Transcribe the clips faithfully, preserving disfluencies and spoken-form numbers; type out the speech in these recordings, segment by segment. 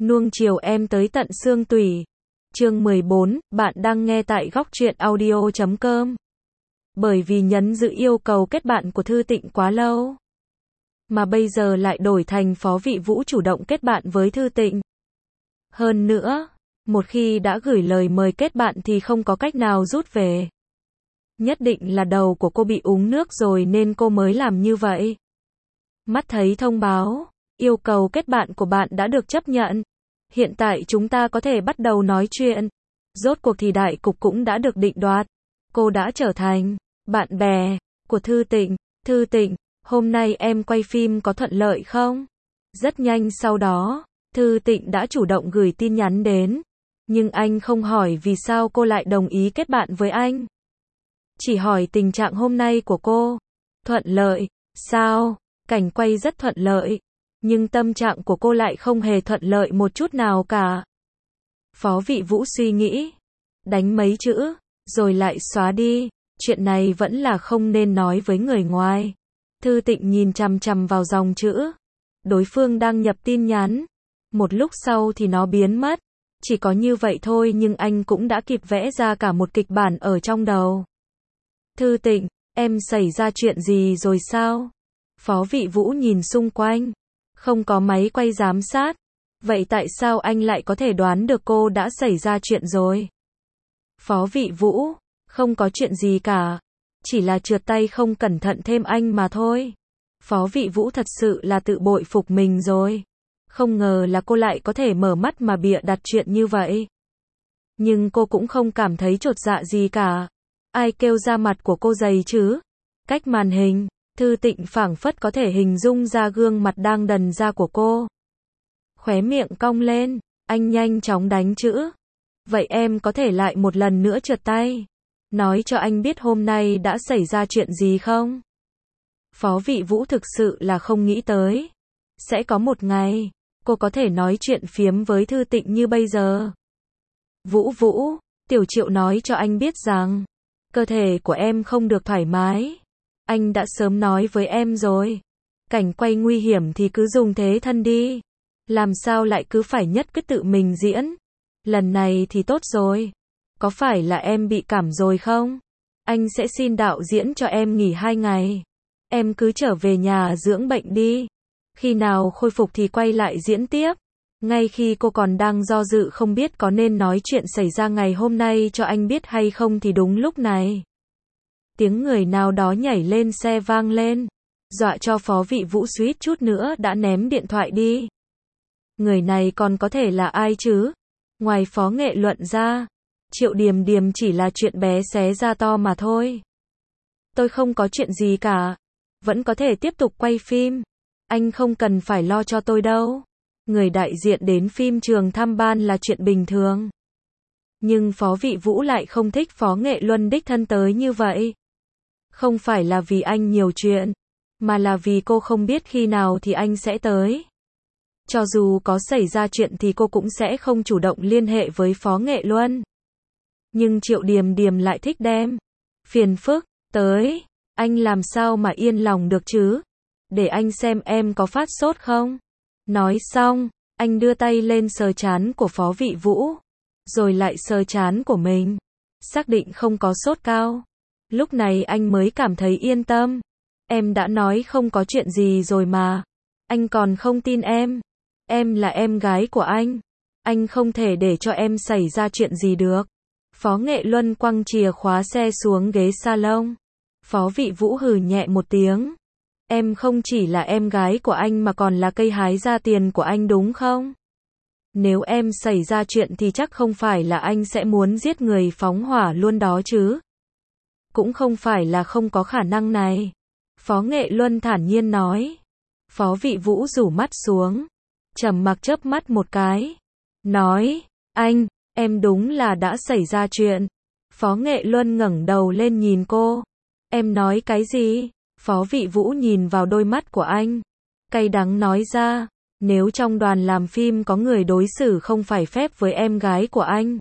nuông chiều em tới tận xương tủy. Chương mười bốn, bạn đang nghe tại góc truyện audio chấm com. Bởi vì nhấn giữ yêu cầu kết bạn của Thư Tịnh quá lâu, mà bây giờ lại đổi thành Phó Vị Vũ chủ động kết bạn với Thư Tịnh. Hơn nữa, một khi đã gửi lời mời kết bạn thì không có cách nào rút về. Nhất định là đầu của cô bị uống nước rồi nên cô mới làm như vậy. Mắt thấy thông báo, yêu cầu kết bạn của bạn đã được chấp nhận. Hiện tại chúng ta có thể bắt đầu nói chuyện. Rốt cuộc thì đại cục cũng đã được định đoạt. Cô đã trở thành bạn bè của Thư Tịnh. Thư Tịnh, hôm nay em quay phim có thuận lợi không? Rất nhanh sau đó, Thư Tịnh đã chủ động gửi tin nhắn đến. Nhưng anh không hỏi vì sao cô lại đồng ý kết bạn với anh. Chỉ hỏi tình trạng hôm nay của cô. Thuận lợi, sao? Cảnh quay rất thuận lợi. Nhưng tâm trạng của cô lại không hề thuận lợi một chút nào cả. Phó Vị Vũ suy nghĩ. Đánh mấy chữ, rồi lại xóa đi. Chuyện này vẫn là không nên nói với người ngoài. Thư Tịnh nhìn chằm chằm vào dòng chữ. Đối phương đang nhập tin nhắn. Một lúc sau thì nó biến mất. Chỉ có như vậy thôi nhưng anh cũng đã kịp vẽ ra cả một kịch bản ở trong đầu. Thư Tịnh, em xảy ra chuyện gì rồi sao? Phó Vị Vũ nhìn xung quanh. Không có máy quay giám sát. Vậy tại sao anh lại có thể đoán được cô đã xảy ra chuyện rồi? Phó Vị Vũ, không có chuyện gì cả. Chỉ là trượt tay không cẩn thận thêm anh mà thôi. Phó Vị Vũ thật sự là tự bội phục mình rồi. Không ngờ là cô lại có thể mở mắt mà bịa đặt chuyện như vậy. Nhưng cô cũng không cảm thấy chột dạ gì cả. Ai kêu da mặt của cô dày chứ? Cách màn hình, Thư Tịnh phảng phất có thể hình dung ra gương mặt đang đần ra của cô. Khóe miệng cong lên, anh nhanh chóng đánh chữ. Vậy em có thể lại một lần nữa trượt tay. Nói cho anh biết hôm nay đã xảy ra chuyện gì không? Phó Vị Vũ thực sự là không nghĩ tới. Sẽ có một ngày, cô có thể nói chuyện phiếm với Thư Tịnh như bây giờ. Vũ Vũ, Tiểu Triệu nói cho anh biết rằng, cơ thể của em không được thoải mái. Anh đã sớm nói với em rồi. Cảnh quay nguy hiểm thì cứ dùng thế thân đi. Làm sao lại cứ phải nhất cứ tự mình diễn. Lần này thì tốt rồi. Có phải là em bị cảm rồi không? Anh sẽ xin đạo diễn cho em nghỉ hai ngày. Em cứ trở về nhà dưỡng bệnh đi. Khi nào khôi phục thì quay lại diễn tiếp. Ngay khi cô còn đang do dự không biết có nên nói chuyện xảy ra ngày hôm nay cho anh biết hay không thì đúng lúc này. Tiếng người nào đó nhảy lên xe vang lên. Dọa cho Phó Vị Vũ suýt chút nữa đã ném điện thoại đi. Người này còn có thể là ai chứ? Ngoài Phó Nghệ Luận ra, Triệu Điềm Điềm chỉ là chuyện bé xé ra to mà thôi. Tôi không có chuyện gì cả. Vẫn có thể tiếp tục quay phim. Anh không cần phải lo cho tôi đâu. Người đại diện đến phim trường thăm ban là chuyện bình thường. Nhưng Phó Vị Vũ lại không thích Phó Nghệ Luân đích thân tới như vậy. Không phải là vì anh nhiều chuyện, mà là vì cô không biết khi nào thì anh sẽ tới. Cho dù có xảy ra chuyện thì cô cũng sẽ không chủ động liên hệ với Phó Nghệ Luân. Nhưng Triệu Điềm Điềm lại thích đem phiền phức tới. Anh làm sao mà yên lòng được chứ? Để anh xem em có phát sốt không? Nói xong, anh đưa tay lên sờ trán của Phó Vị Vũ. Rồi lại sờ trán của mình. Xác định không có sốt cao. Lúc này anh mới cảm thấy yên tâm. Em đã nói không có chuyện gì rồi mà. Anh còn không tin em. Em là em gái của anh. Anh không thể để cho em xảy ra chuyện gì được. Phó Nghệ Luân quăng chìa khóa xe xuống ghế salon. Phó Vị Vũ hừ nhẹ một tiếng. Em không chỉ là em gái của anh mà còn là cây hái ra tiền của anh đúng không? Nếu em xảy ra chuyện thì chắc không phải là anh sẽ muốn giết người phóng hỏa luôn đó chứ. Cũng không phải là không có khả năng này. Phó Nghệ Luân thản nhiên nói. Phó Vị Vũ rủ mắt xuống. Trầm mặc chớp mắt một cái. Nói, anh, em đúng là đã xảy ra chuyện. Phó Nghệ Luân ngẩng đầu lên nhìn cô. Em nói cái gì? Phó Vị Vũ nhìn vào đôi mắt của anh. Cay đắng nói ra. Nếu trong đoàn làm phim có người đối xử không phải phép với em gái của anh.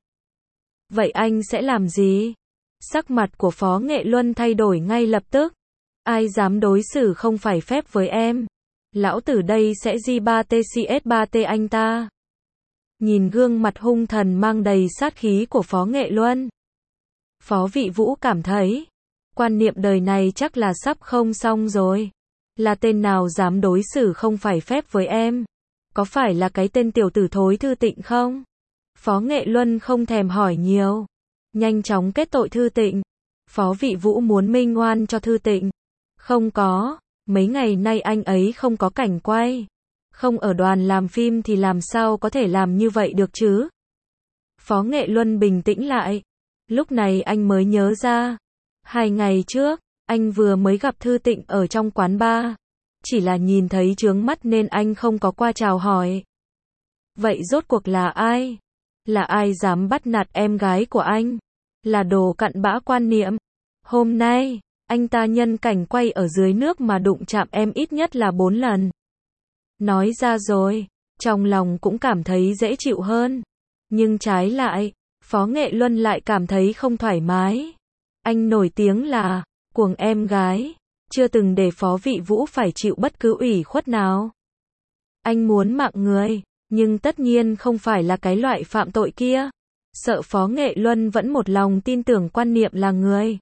Vậy anh sẽ làm gì? Sắc mặt của Phó Nghệ Luân thay đổi ngay lập tức. Ai dám đối xử không phải phép với em? Lão tử đây sẽ gi ba tê xê ét ba tê anh ta. nhìn gương mặt hung thần mang đầy sát khí của Phó Nghệ Luân. Phó Vị Vũ cảm thấy, quan niệm đời này chắc là sắp không xong rồi. Là tên nào dám đối xử không phải phép với em? Có phải là cái tên tiểu tử thối Thư Tịnh không? Phó Nghệ Luân không thèm hỏi nhiều, nhanh chóng kết tội Thư Tịnh. Phó Vị Vũ muốn minh oan cho Thư Tịnh. Không có, mấy ngày nay anh ấy không có cảnh quay, không ở đoàn làm phim thì làm sao có thể làm như vậy được chứ? Phó Nghệ Luân bình tĩnh lại, lúc này anh mới nhớ ra, hai ngày trước, anh vừa mới gặp Thư Tịnh ở trong quán bar, chỉ là nhìn thấy chướng mắt nên anh không có qua chào hỏi. Vậy rốt cuộc là ai? Là ai dám bắt nạt em gái của anh? Là đồ cặn bã quan niệm. Hôm nay, anh ta nhân cảnh quay ở dưới nước mà đụng chạm em ít nhất là bốn lần. Nói ra rồi, trong lòng cũng cảm thấy dễ chịu hơn. Nhưng trái lại, Phó Nghệ Luân lại cảm thấy không thoải mái. Anh nổi tiếng là cuồng em gái, chưa từng để Phó Vị Vũ phải chịu bất cứ ủy khuất nào. Anh muốn mạng người, nhưng tất nhiên không phải là cái loại phạm tội kia. Sợ Phó Nghệ Luân vẫn một lòng tin tưởng quan niệm là người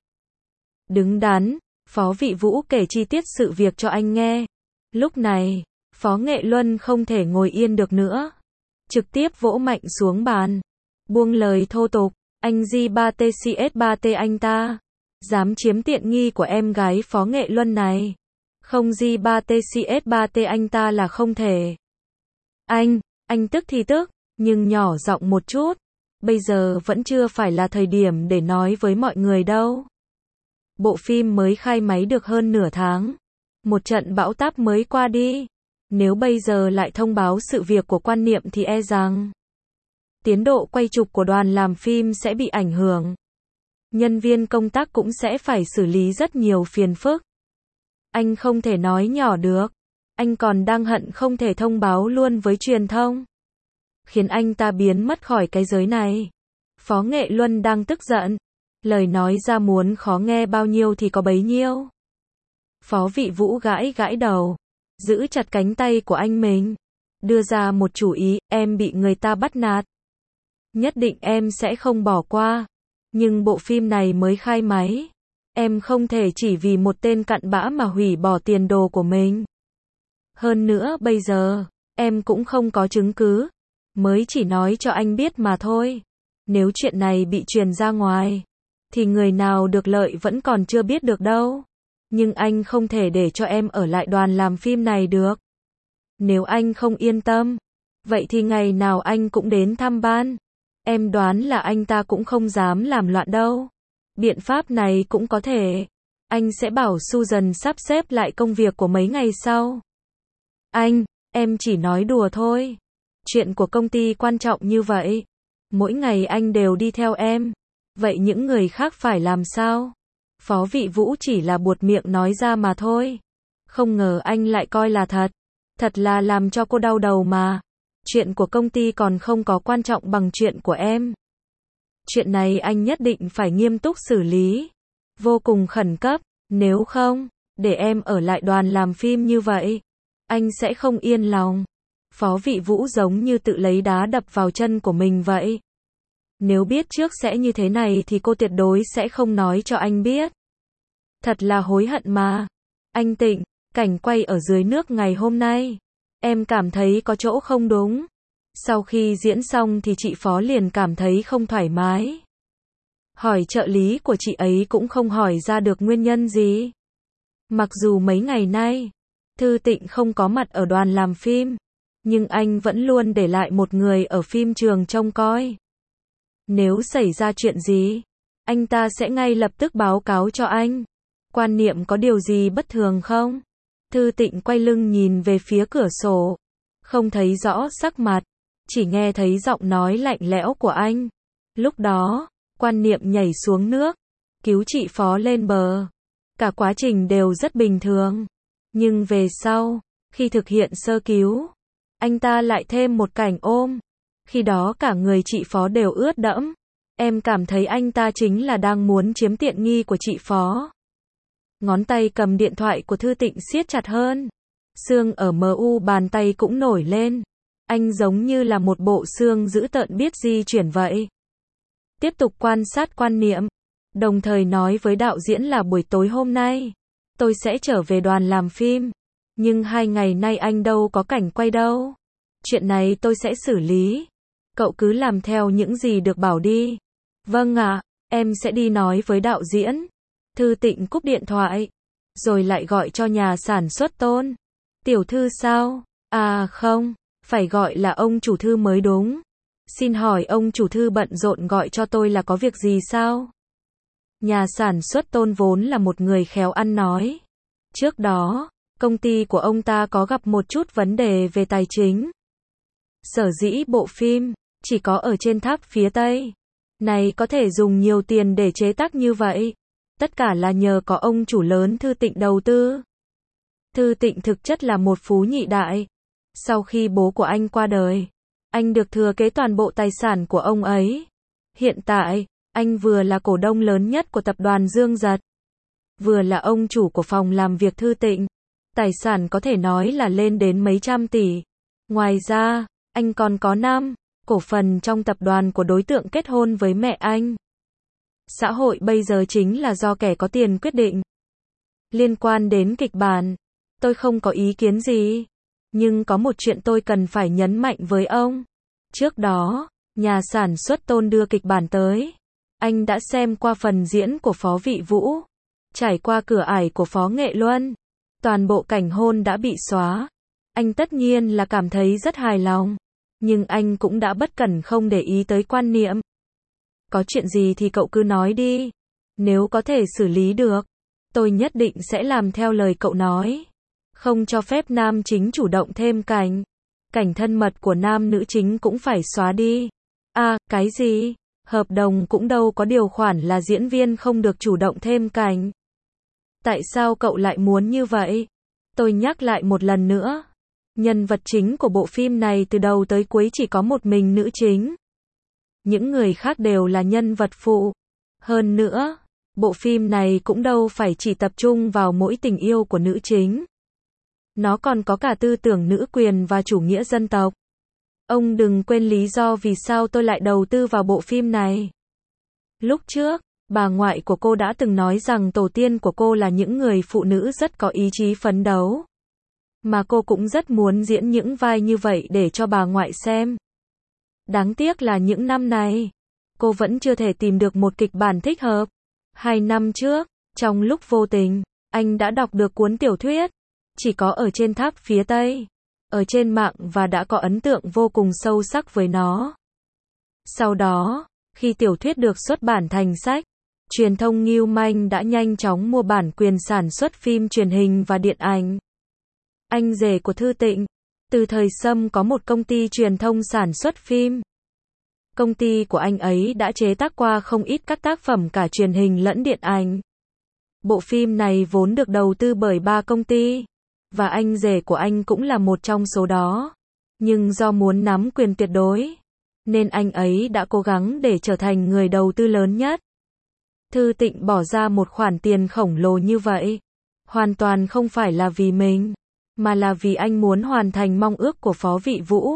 đứng đắn, Phó Vị Vũ kể chi tiết sự việc cho anh nghe. Lúc này, Phó Nghệ Luân không thể ngồi yên được nữa, trực tiếp vỗ mạnh xuống bàn, buông lời thô tục, anh G ba T C S ba T anh ta, dám chiếm tiện nghi của em gái Phó Nghệ Luân này. Không G ba T C S ba T anh ta là không thể. Anh, anh tức thì tức, nhưng nhỏ giọng một chút. Bây giờ vẫn chưa phải là thời điểm để nói với mọi người đâu. Bộ phim mới khai máy được hơn nửa tháng. Một trận bão táp mới qua đi. Nếu bây giờ lại thông báo sự việc của quan niệm thì e rằng tiến độ quay chụp của đoàn làm phim sẽ bị ảnh hưởng. Nhân viên công tác cũng sẽ phải xử lý rất nhiều phiền phức. Anh không thể nói nhỏ được. Anh còn đang hận không thể thông báo luôn với truyền thông, khiến anh ta biến mất khỏi cái giới này. Phó Nghệ Luân đang tức giận. Lời nói ra muốn khó nghe bao nhiêu thì có bấy nhiêu. Phó Vị Vũ gãi gãi đầu, giữ chặt cánh tay của anh mình, đưa ra một chủ ý, em bị người ta bắt nạt. Nhất định em sẽ không bỏ qua. Nhưng bộ phim này mới khai máy. Em không thể chỉ vì một tên cặn bã mà hủy bỏ tiền đồ của mình. Hơn nữa bây giờ, em cũng không có chứng cứ. Mới chỉ nói cho anh biết mà thôi. Nếu chuyện này bị truyền ra ngoài, thì người nào được lợi vẫn còn chưa biết được đâu. Nhưng anh không thể để cho em ở lại đoàn làm phim này được. Nếu anh không yên tâm, vậy thì ngày nào anh cũng đến thăm ban. Em đoán là anh ta cũng không dám làm loạn đâu. Biện pháp này cũng có thể. Anh sẽ bảo Susan sắp xếp lại công việc của mấy ngày sau. Anh, em chỉ nói đùa thôi. Chuyện của công ty quan trọng như vậy. Mỗi ngày anh đều đi theo em. Vậy những người khác phải làm sao? Phó Vị Vũ chỉ là buột miệng nói ra mà thôi. Không ngờ anh lại coi là thật. Thật là làm cho cô đau đầu mà. Chuyện của công ty còn không có quan trọng bằng chuyện của em. Chuyện này anh nhất định phải nghiêm túc xử lý. Vô cùng khẩn cấp. Nếu không, để em ở lại đoàn làm phim như vậy, anh sẽ không yên lòng. Phó Vị Vũ giống như tự lấy đá đập vào chân của mình vậy. Nếu biết trước sẽ như thế này thì cô tuyệt đối sẽ không nói cho anh biết. Thật là hối hận mà. Anh Tịnh, cảnh quay ở dưới nước ngày hôm nay, em cảm thấy có chỗ không đúng. Sau khi diễn xong thì chị Phó liền cảm thấy không thoải mái. Hỏi trợ lý của chị ấy cũng không hỏi ra được nguyên nhân gì. Mặc dù mấy ngày nay, Thư Tịnh không có mặt ở đoàn làm phim, nhưng anh vẫn luôn để lại một người ở phim trường trông coi. Nếu xảy ra chuyện gì, anh ta sẽ ngay lập tức báo cáo cho anh. Quan niệm có điều gì bất thường không? Thư Tịnh quay lưng nhìn về phía cửa sổ, không thấy rõ sắc mặt, chỉ nghe thấy giọng nói lạnh lẽo của anh. Lúc đó, quan niệm nhảy xuống nước, cứu chị Phó lên bờ. Cả quá trình đều rất bình thường. Nhưng về sau, khi thực hiện sơ cứu, anh ta lại thêm một cảnh ôm. Khi đó cả người chị Phó đều ướt đẫm. Em cảm thấy anh ta chính là đang muốn chiếm tiện nghi của chị Phó. Ngón tay cầm điện thoại của Thư Tịnh siết chặt hơn. Xương ở em u bàn tay cũng nổi lên. Anh giống như là một bộ xương dữ tợn biết di chuyển vậy. Tiếp tục quan sát quan niệm, đồng thời nói với đạo diễn là buổi tối hôm nay, tôi sẽ trở về đoàn làm phim. Nhưng hai ngày nay anh đâu có cảnh quay đâu. Chuyện này tôi sẽ xử lý. Cậu cứ làm theo những gì được bảo đi. Vâng ạ, em sẽ đi nói với đạo diễn. Thư Tịnh cúp điện thoại, rồi lại gọi cho nhà sản xuất Tôn. Tiểu thư sao? À không, phải gọi là ông chủ thư mới đúng. Xin hỏi ông chủ thư bận rộn gọi cho tôi là có việc gì sao? Nhà sản xuất Tôn vốn là một người khéo ăn nói. Trước đó, công ty của ông ta có gặp một chút vấn đề về tài chính. Sở dĩ bộ phim chỉ có ở trên tháp phía Tây này có thể dùng nhiều tiền để chế tác như vậy, tất cả là nhờ có ông chủ lớn Thư Tịnh đầu tư. Thư Tịnh thực chất là một phú nhị đại. Sau khi bố của anh qua đời, anh được thừa kế toàn bộ tài sản của ông ấy. Hiện tại, anh vừa là cổ đông lớn nhất của tập đoàn Dương Giật, vừa là ông chủ của phòng làm việc Thư Tịnh. Tài sản có thể nói là lên đến mấy trăm tỷ. Ngoài ra, anh còn có năm cổ phần trong tập đoàn của đối tượng kết hôn với mẹ anh. Xã hội bây giờ chính là do kẻ có tiền quyết định. Liên quan đến kịch bản, tôi không có ý kiến gì. Nhưng có một chuyện tôi cần phải nhấn mạnh với ông. Trước đó, nhà sản xuất Tôn đưa kịch bản tới. Anh đã xem qua phần diễn của Phó Vị Vũ. Trải qua cửa ải của Phó Nghệ Luân. Toàn bộ cảnh hôn đã bị xóa. Anh tất nhiên là cảm thấy rất hài lòng. Nhưng anh cũng đã bất cẩn không để ý tới quan niệm. Có chuyện gì thì cậu cứ nói đi. Nếu có thể xử lý được, tôi nhất định sẽ làm theo lời cậu nói. Không cho phép nam chính chủ động thêm cảnh. Cảnh thân mật của nam nữ chính cũng phải xóa đi. À, cái gì? Hợp đồng cũng đâu có điều khoản là diễn viên không được chủ động thêm cảnh. Tại sao cậu lại muốn như vậy? Tôi nhắc lại một lần nữa. Nhân vật chính của bộ phim này từ đầu tới cuối chỉ có một mình nữ chính. Những người khác đều là nhân vật phụ. Hơn nữa, bộ phim này cũng đâu phải chỉ tập trung vào mỗi tình yêu của nữ chính. Nó còn có cả tư tưởng nữ quyền và chủ nghĩa dân tộc. Ông đừng quên lý do vì sao tôi lại đầu tư vào bộ phim này. Lúc trước, bà ngoại của cô đã từng nói rằng tổ tiên của cô là những người phụ nữ rất có ý chí phấn đấu. Mà cô cũng rất muốn diễn những vai như vậy để cho bà ngoại xem. Đáng tiếc là những năm này, cô vẫn chưa thể tìm được một kịch bản thích hợp. Hai năm trước, trong lúc vô tình, anh đã đọc được cuốn tiểu thuyết, chỉ có ở trên tháp phía Tây, ở trên mạng và đã có ấn tượng vô cùng sâu sắc với nó. Sau đó, khi tiểu thuyết được xuất bản thành sách, truyền thông Ngưu Manh đã nhanh chóng mua bản quyền sản xuất phim truyền hình và điện ảnh. Anh rể của Thư Tịnh, Từ Thời Sâm có một công ty truyền thông sản xuất phim. Công ty của anh ấy đã chế tác qua không ít các tác phẩm cả truyền hình lẫn điện ảnh. Bộ phim này vốn được đầu tư bởi ba công ty, và anh rể của anh cũng là một trong số đó. Nhưng do muốn nắm quyền tuyệt đối, nên anh ấy đã cố gắng để trở thành người đầu tư lớn nhất. Thư Tịnh bỏ ra một khoản tiền khổng lồ như vậy, hoàn toàn không phải là vì mình, mà là vì anh muốn hoàn thành mong ước của Phó Vị Vũ.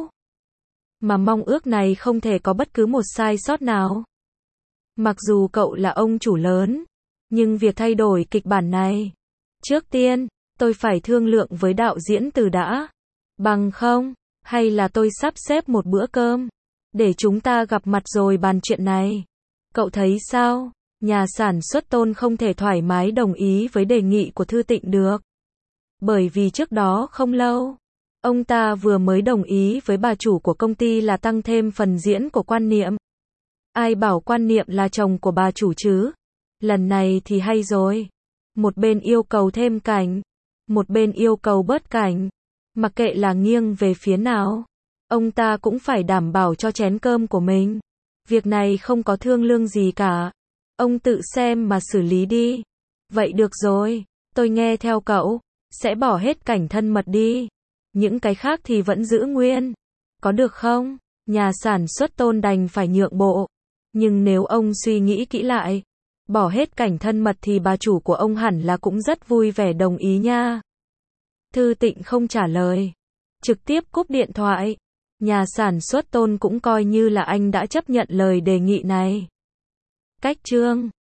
Mà mong ước này không thể có bất cứ một sai sót nào. Mặc dù cậu là ông chủ lớn, nhưng việc thay đổi kịch bản này, trước tiên, tôi phải thương lượng với đạo diễn Từ đã. Bằng không, hay là tôi sắp xếp một bữa cơm, để chúng ta gặp mặt rồi bàn chuyện này. Cậu thấy sao? Nhà sản xuất Tôn không thể thoải mái đồng ý với đề nghị của Thư Tịnh được. Bởi vì trước đó không lâu, ông ta vừa mới đồng ý với bà chủ của công ty là tăng thêm phần diễn của Quan Niệm. Ai bảo Quan Niệm là chồng của bà chủ chứ? Lần này thì hay rồi. Một bên yêu cầu thêm cảnh, một bên yêu cầu bớt cảnh. Mặc kệ là nghiêng về phía nào, ông ta cũng phải đảm bảo cho chén cơm của mình. Việc này không có thương lượng gì cả. Ông tự xem mà xử lý đi. Vậy được rồi, tôi nghe theo cậu, sẽ bỏ hết cảnh thân mật đi. Những cái khác thì vẫn giữ nguyên. Có được không? Nhà sản xuất Tôn đành phải nhượng bộ. Nhưng nếu ông suy nghĩ kỹ lại, bỏ hết cảnh thân mật thì bà chủ của ông hẳn là cũng rất vui vẻ đồng ý nha. Thư Tịnh không trả lời, trực tiếp cúp điện thoại. Nhà sản xuất Tôn cũng coi như là anh đã chấp nhận lời đề nghị này. Cách chương